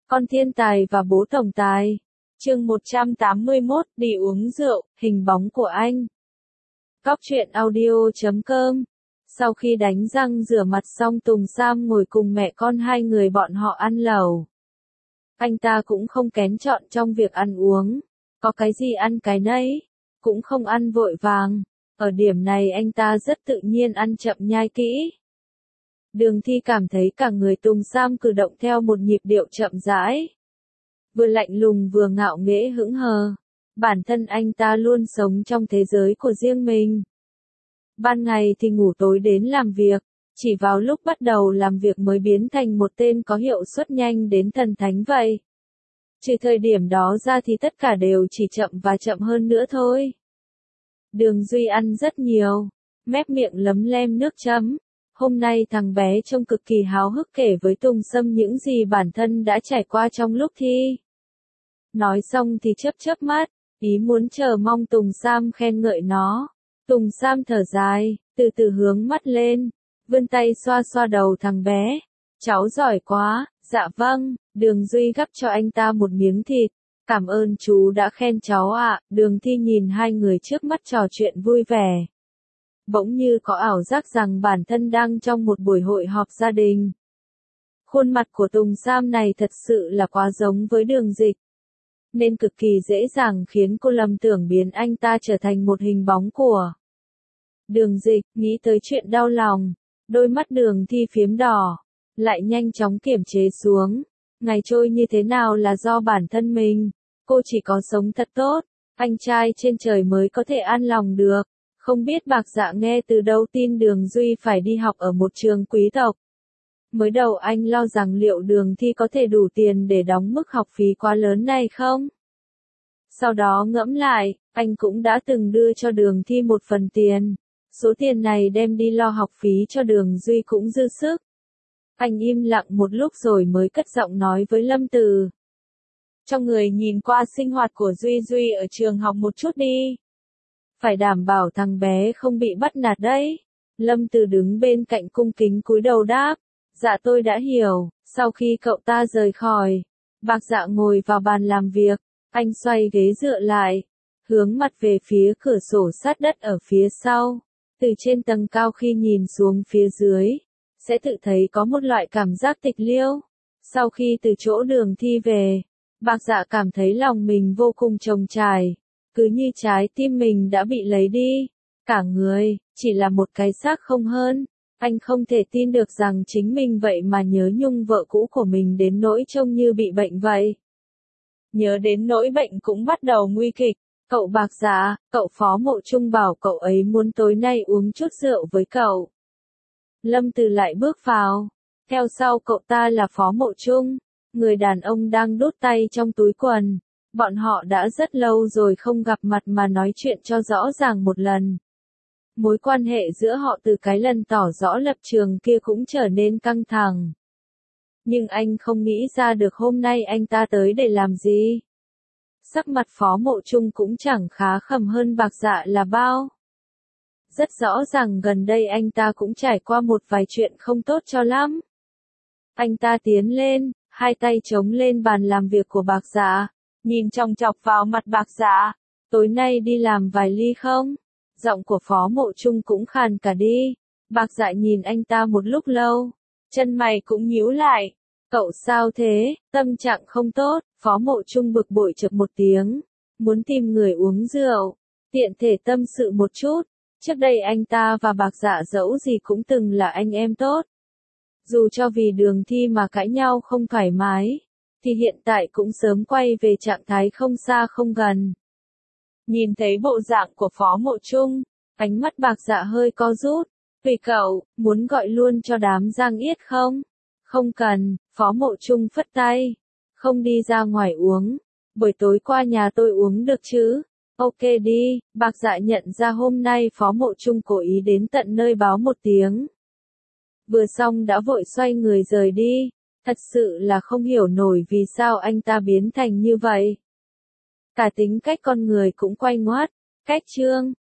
Con thiên tài và bố tổng tài. Chương 181, đi uống rượu, hình bóng của anh. Cóc truyện audio.com. Sau khi đánh răng rửa mặt xong, Tùng Sam ngồi cùng mẹ con hai người bọn họ ăn lẩu. Anh ta cũng không kén chọn trong việc ăn uống. Có cái gì ăn cái nấy. Cũng không ăn vội vàng. Ở điểm này anh ta rất tự nhiên, ăn chậm nhai kỹ. Đường Thi cảm thấy cả người Tùng Sam cử động theo một nhịp điệu chậm rãi. Vừa lạnh lùng vừa ngạo nghễ hững hờ. Bản thân anh ta luôn sống trong thế giới của riêng mình. Ban ngày thì ngủ, tối đến làm việc. Chỉ vào lúc bắt đầu làm việc mới biến thành một tên có hiệu suất nhanh đến thần thánh vậy. Trừ thời điểm đó ra thì tất cả đều chỉ chậm và chậm hơn nữa thôi. Đường Duy ăn rất nhiều. Mép miệng lấm lem nước chấm. Hôm nay thằng bé trông cực kỳ háo hức kể với Tùng Sâm những gì bản thân đã trải qua trong lúc thi. Nói xong thì chớp mắt, ý muốn chờ mong Tùng Sam khen ngợi nó. Tùng Sam thở dài, từ từ hướng mắt lên, vươn tay xoa xoa đầu thằng bé. Cháu giỏi quá, dạ vâng. Đường Duy gắp cho anh ta một miếng thịt. Cảm ơn chú đã khen cháu ạ. Đường Thi nhìn hai người trước mắt trò chuyện vui vẻ. Bỗng như có ảo giác rằng bản thân đang trong một buổi hội họp gia đình. Khuôn mặt của Tùng Sam này thật sự là quá giống với Đường Dịch, nên cực kỳ dễ dàng khiến cô lầm tưởng biến anh ta trở thành một hình bóng của Đường Dịch. Nghĩ tới chuyện đau lòng, đôi mắt Đường Thi phiếm đỏ, lại nhanh chóng kiềm chế xuống. Ngày trôi như thế nào là do bản thân mình, cô chỉ có sống thật tốt, anh trai trên trời mới có thể an lòng được. Không biết Bạc Dạ nghe từ đâu tin Đường Duy phải đi học ở một trường quý tộc. Mới đầu anh lo rằng liệu Đường Thi có thể đủ tiền để đóng mức học phí quá lớn này không? Sau đó ngẫm lại, anh cũng đã từng đưa cho Đường Thi một phần tiền. Số tiền này đem đi lo học phí cho Đường Duy cũng dư sức. Anh im lặng một lúc rồi mới cất giọng nói với Lâm Từ. Cho người nhìn qua sinh hoạt của Duy ở trường học một chút đi. Phải đảm bảo thằng bé không bị bắt nạt đấy. Lâm Từ đứng bên cạnh cung kính cúi đầu đáp. Dạ tôi đã hiểu. Sau khi cậu ta rời khỏi, Bạc Dạ ngồi vào bàn làm việc. Anh xoay ghế dựa lại, hướng mặt về phía cửa sổ sát đất ở phía sau. Từ trên tầng cao khi nhìn xuống phía dưới, sẽ tự thấy có một loại cảm giác tịch liêu. Sau khi từ chỗ Đường Thi về, Bạc Dạ cảm thấy lòng mình vô cùng trống trải. Cứ như trái tim mình đã bị lấy đi. Cả người, chỉ là một cái xác không hơn. Anh không thể tin được rằng chính mình vậy mà nhớ nhung vợ cũ của mình đến nỗi trông như bị bệnh vậy. Nhớ đến nỗi bệnh cũng bắt đầu nguy kịch. Cậu Bạc Dạ, cậu Phó Mộ Trung bảo cậu ấy muốn tối nay uống chút rượu với cậu. Lâm Từ lại bước vào. Theo sau cậu ta là Phó Mộ Trung, người đàn ông đang đút tay trong túi quần. Bọn họ đã rất lâu rồi không gặp mặt mà nói chuyện cho rõ ràng một lần. Mối quan hệ giữa họ từ cái lần tỏ rõ lập trường kia cũng trở nên căng thẳng. Nhưng anh không nghĩ ra được hôm nay anh ta tới để làm gì. Sắc mặt Phó Mộ Trung cũng chẳng khá khẩm hơn Bạc Dạ là bao. Rất rõ ràng gần đây anh ta cũng trải qua một vài chuyện không tốt cho lắm. Anh ta tiến lên, hai tay chống lên bàn làm việc của Bạc Dạ, nhìn chòng chọc vào mặt Bạc Dạ. Tối nay đi làm vài ly không? Giọng của Phó Mộ Trung cũng khàn cả đi. Bạc Dạ nhìn anh ta một lúc lâu, chân mày cũng nhíu lại. Cậu sao thế, tâm trạng không tốt? Phó Mộ Trung bực bội chực một tiếng, muốn tìm người uống rượu, tiện thể tâm sự một chút. Trước đây anh ta và Bạc Dạ dẫu gì cũng từng là anh em tốt. Dù cho vì Đường Thi mà cãi nhau không thoải mái, thì hiện tại cũng sớm quay về trạng thái không xa không gần. Nhìn thấy bộ dạng của Phó Mộ Trung, ánh mắt Bạc Dạ hơi co rút. Tùy cậu, muốn gọi luôn cho đám Giang Yết không? Không cần, Phó Mộ Trung phất tay. Không đi ra ngoài uống. Buổi tối qua nhà tôi uống được chứ? Ok đi. Bạc Dạ nhận ra hôm nay Phó Mộ Trung cố ý đến tận nơi báo một tiếng. Vừa xong đã vội xoay người rời đi. Thật sự là không hiểu nổi vì sao anh ta biến thành như vậy. Cả tính cách con người cũng quay ngoắt. Cách chương